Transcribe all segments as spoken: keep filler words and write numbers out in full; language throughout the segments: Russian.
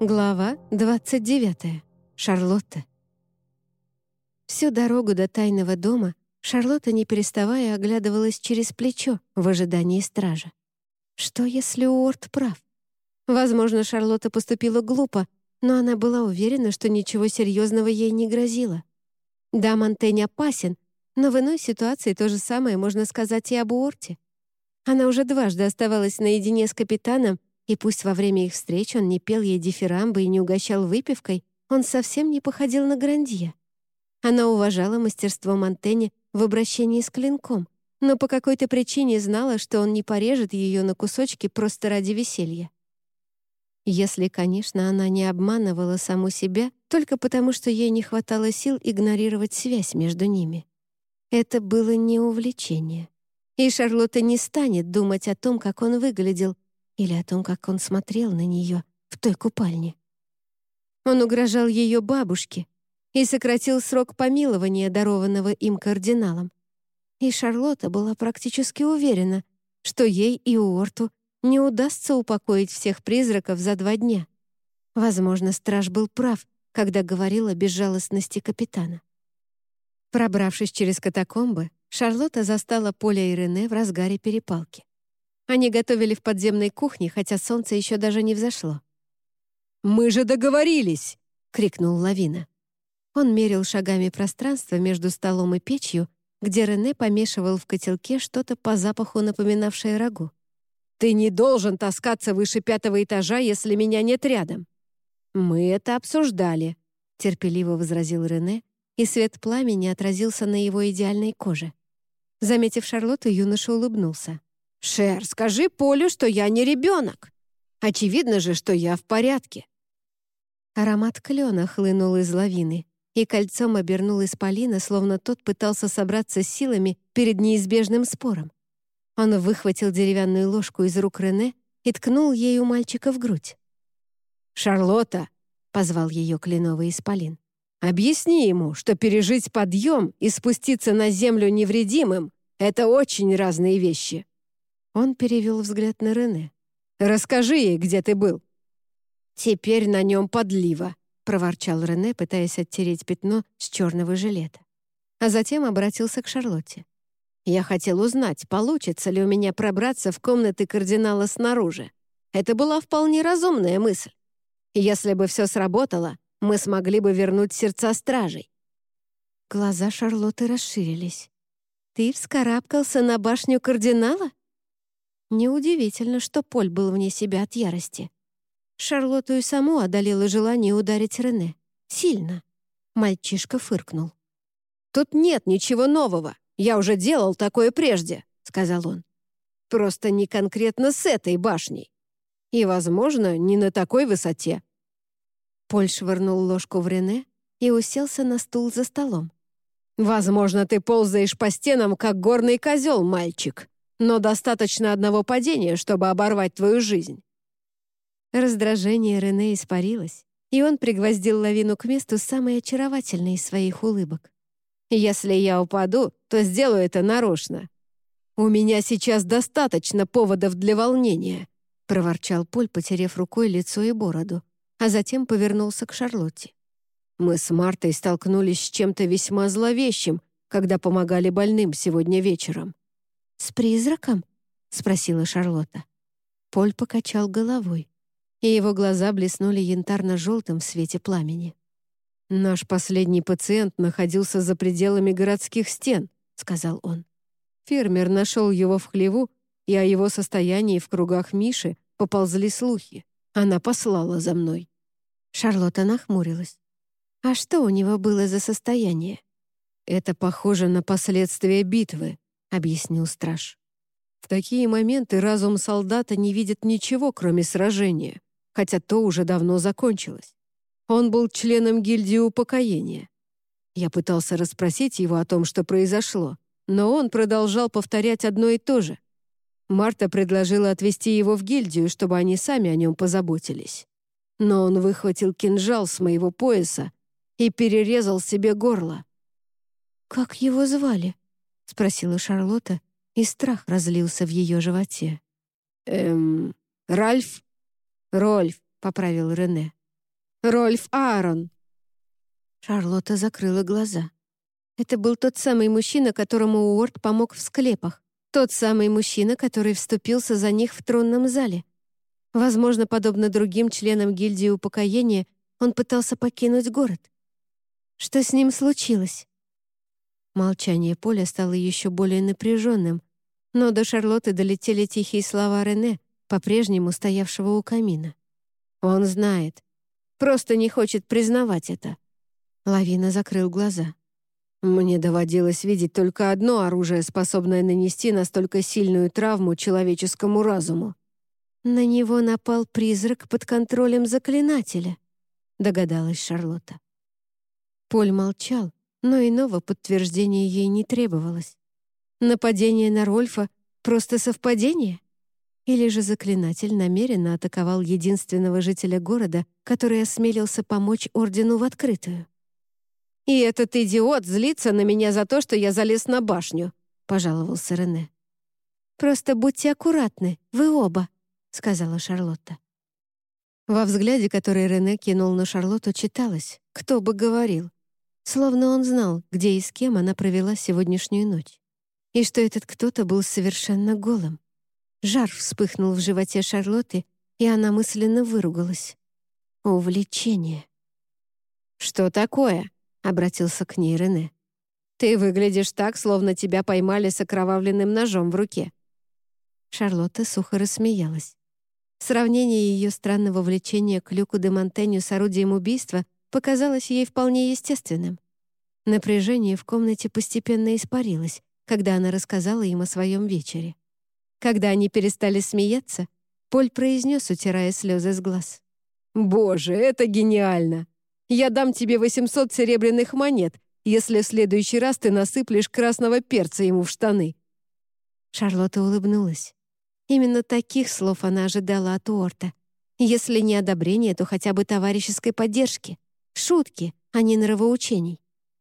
Глава двадцать девятая. Шарлотта. Всю дорогу до тайного дома Шарлотта, не переставая, оглядывалась через плечо в ожидании стража. Что, если Уорд прав? Возможно, Шарлотта поступила глупо, но она была уверена, что ничего серьезного ей не грозило. Да, Монтень опасен, но в иной ситуации то же самое можно сказать и об Уорте. Она уже дважды оставалась наедине с капитаном, и пусть во время их встреч он не пел ей дифирамбы и не угощал выпивкой, он совсем не походил на Грандье. Она уважала мастерство Монтэня в обращении с клинком, но по какой-то причине знала, что он не порежет ее на кусочки просто ради веселья. Если, конечно, она не обманывала саму себя только потому, что ей не хватало сил игнорировать связь между ними. Это было не увлечение. И Шарлотта не станет думать о том, как он выглядел, или о том, как он смотрел на нее в той купальне. Он угрожал ее бабушке и сократил срок помилования, дарованного им кардиналом. И Шарлотта была практически уверена, что ей и Уорту не удастся упокоить всех призраков за два дня. Возможно, страж был прав, когда говорил о безжалостности капитана. Пробравшись через катакомбы, Шарлотта застала Поля и Рене в разгаре перепалки. Они готовили в подземной кухне, хотя солнце еще даже не взошло. «Мы же договорились!» — крикнул Лавина. Он мерил шагами пространство между столом и печью, где Рене помешивал в котелке что-то по запаху, напоминавшее рагу. «Ты не должен таскаться выше пятого этажа, если меня нет рядом». «Мы это обсуждали», — терпеливо возразил Рене, и свет пламени отразился на его идеальной коже. Заметив Шарлотту, юноша улыбнулся. «Шер, скажи Полю, что я не ребенок. Очевидно же, что я в порядке». Аромат клена хлынул из лавины, и кольцом обернул исполина, словно тот пытался собраться с силами перед неизбежным спором. Он выхватил деревянную ложку из рук Рене и ткнул ею мальчика в грудь. «Шарлотта», — позвал ее кленовый исполин, «объясни ему, что пережить подъем и спуститься на землю невредимым — это очень разные вещи». Он перевел взгляд на Рене. «Расскажи ей, где ты был». «Теперь на нем подлива», — проворчал Рене, пытаясь оттереть пятно с черного жилета. А затем обратился к Шарлотте. «Я хотел узнать, получится ли у меня пробраться в комнаты кардинала снаружи. Это была вполне разумная мысль. Если бы все сработало, мы смогли бы вернуть сердца стражей». Глаза Шарлотты расширились. «Ты вскарабкался на башню кардинала?» Неудивительно, что Поль был вне себя от ярости. Шарлотту и саму одолело желание ударить Рене. Сильно. Мальчишка фыркнул. «Тут нет ничего нового. Я уже делал такое прежде», — сказал он. «Просто не конкретно с этой башней. И, возможно, не на такой высоте». Поль швырнул ложку в Рене и уселся на стул за столом. «Возможно, ты ползаешь по стенам, как горный козел, мальчик. Но достаточно одного падения, чтобы оборвать твою жизнь». Раздражение Рене испарилось, и он пригвоздил лавину к месту самой очаровательной из своих улыбок. «Если я упаду, то сделаю это нарочно. У меня сейчас достаточно поводов для волнения», — проворчал Поль, потерев рукой лицо и бороду, а затем повернулся к Шарлотте. «Мы с Мартой столкнулись с чем-то весьма зловещим, когда помогали больным сегодня вечером». «С призраком?» — спросила Шарлотта. Поль покачал головой, и его глаза блеснули янтарно-желтым в свете пламени. «Наш последний пациент находился за пределами городских стен», — сказал он. «Фермер нашел его в хлеву, и о его состоянии в кругах Миши поползли слухи. Она послала за мной». Шарлотта нахмурилась. «А что у него было за состояние?» «Это похоже на последствия битвы», — объяснил страж. «В такие моменты разум солдата не видит ничего, кроме сражения, хотя то уже давно закончилось. Он был членом гильдии упокоения. Я пытался расспросить его о том, что произошло, но он продолжал повторять одно и то же. Марта предложила отвезти его в гильдию, чтобы они сами о нем позаботились. Но он выхватил кинжал с моего пояса и перерезал себе горло». «Как его звали?» — спросила Шарлотта, и страх разлился в ее животе. «Эм... Ральф?» «Рольф», — поправил Рене. Рольф Аарон!» Шарлотта закрыла глаза. Это был тот самый мужчина, которому Уорд помог в склепах. Тот самый мужчина, который вступился за них в тронном зале. Возможно, подобно другим членам гильдии упокоения, он пытался покинуть город. Что с ним случилось? Молчание Поля стало еще более напряженным, но до Шарлотты долетели тихие слова Рене, по-прежнему стоявшего у камина. «Он знает. Просто не хочет признавать это». Лавина закрыл глаза. «Мне доводилось видеть только одно оружие, способное нанести настолько сильную травму человеческому разуму». «На него напал призрак под контролем заклинателя», — догадалась Шарлотта. Поль молчал, но иного подтверждения ей не требовалось. Нападение на Рольфа — просто совпадение? Или же заклинатель намеренно атаковал единственного жителя города, который осмелился помочь Ордену в открытую? «И этот идиот злится на меня за то, что я залез на башню», — пожаловался Рене. «Просто будьте аккуратны, вы оба», — сказала Шарлотта. Во взгляде, который Рене кинул на Шарлотту, читалось: «Кто бы говорил?» Словно он знал, где и с кем она провела сегодняшнюю ночь. И что этот кто-то был совершенно голым. Жар вспыхнул в животе Шарлотты, и она мысленно выругалась. Увлечение. «Что такое?» — обратился к ней Рене. «Ты выглядишь так, словно тебя поймали с окровавленным ножом в руке». Шарлотта сухо рассмеялась. Сравнение ее странного влечения к Люку де Монтеню с орудием убийства показалось ей вполне естественным. Напряжение в комнате постепенно испарилось, когда она рассказала им о своем вечере. Когда они перестали смеяться, Поль произнес, утирая слезы с глаз: «Боже, это гениально! Я дам тебе восемьсот серебряных монет, если в следующий раз ты насыплешь красного перца ему в штаны». Шарлотта улыбнулась. Именно таких слов она ожидала от Уорта. Если не одобрение, то хотя бы товарищеской поддержки. Шутки, а не нравоучений.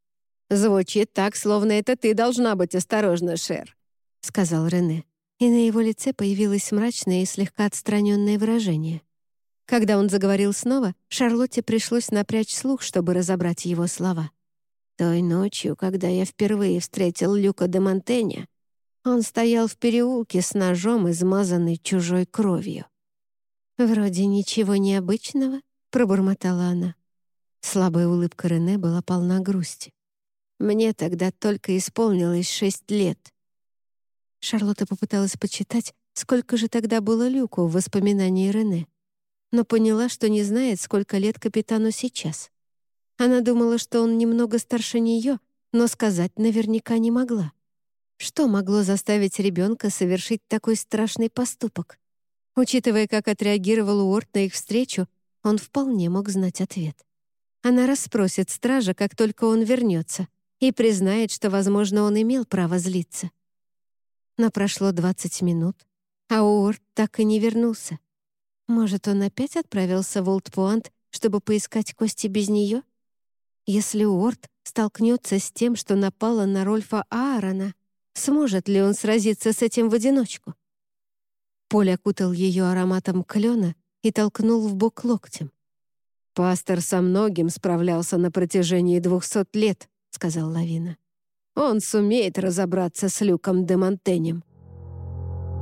«Звучит так, словно это ты должна быть осторожна, Шер», — сказал Рене, и на его лице появилось мрачное и слегка отстраненное выражение. Когда он заговорил снова, Шарлотте пришлось напрячь слух, чтобы разобрать его слова. «Той ночью, когда я впервые встретил Люка де Монтеня, он стоял в переулке с ножом, измазанный чужой кровью». «Вроде ничего необычного», — пробормотала она. Слабая улыбка Рене была полна грусти. «Мне тогда только исполнилось шесть лет». Шарлотта попыталась подсчитать, сколько же тогда было Люку в воспоминании Рене, но поняла, что не знает, сколько лет капитану сейчас. Она думала, что он немного старше нее, но сказать наверняка не могла. Что могло заставить ребенка совершить такой страшный поступок? Учитывая, как отреагировал Уорд на их встречу, он вполне мог знать ответ. Она расспросит стража, как только он вернется, и признает, что, возможно, он имел право злиться. Но прошло двадцать минут, а Уорд так и не вернулся. Может, он опять отправился в Олд-Пуант, чтобы поискать кости без нее? Если Уорд столкнется с тем, что напало на Рольфа Аарона, сможет ли он сразиться с этим в одиночку? Поль окутал ее ароматом клена и толкнул в бок локтем. «Пастор со многим справлялся на протяжении двухсот лет», — сказал Лавина. «Он сумеет разобраться с Люком де Монтенем».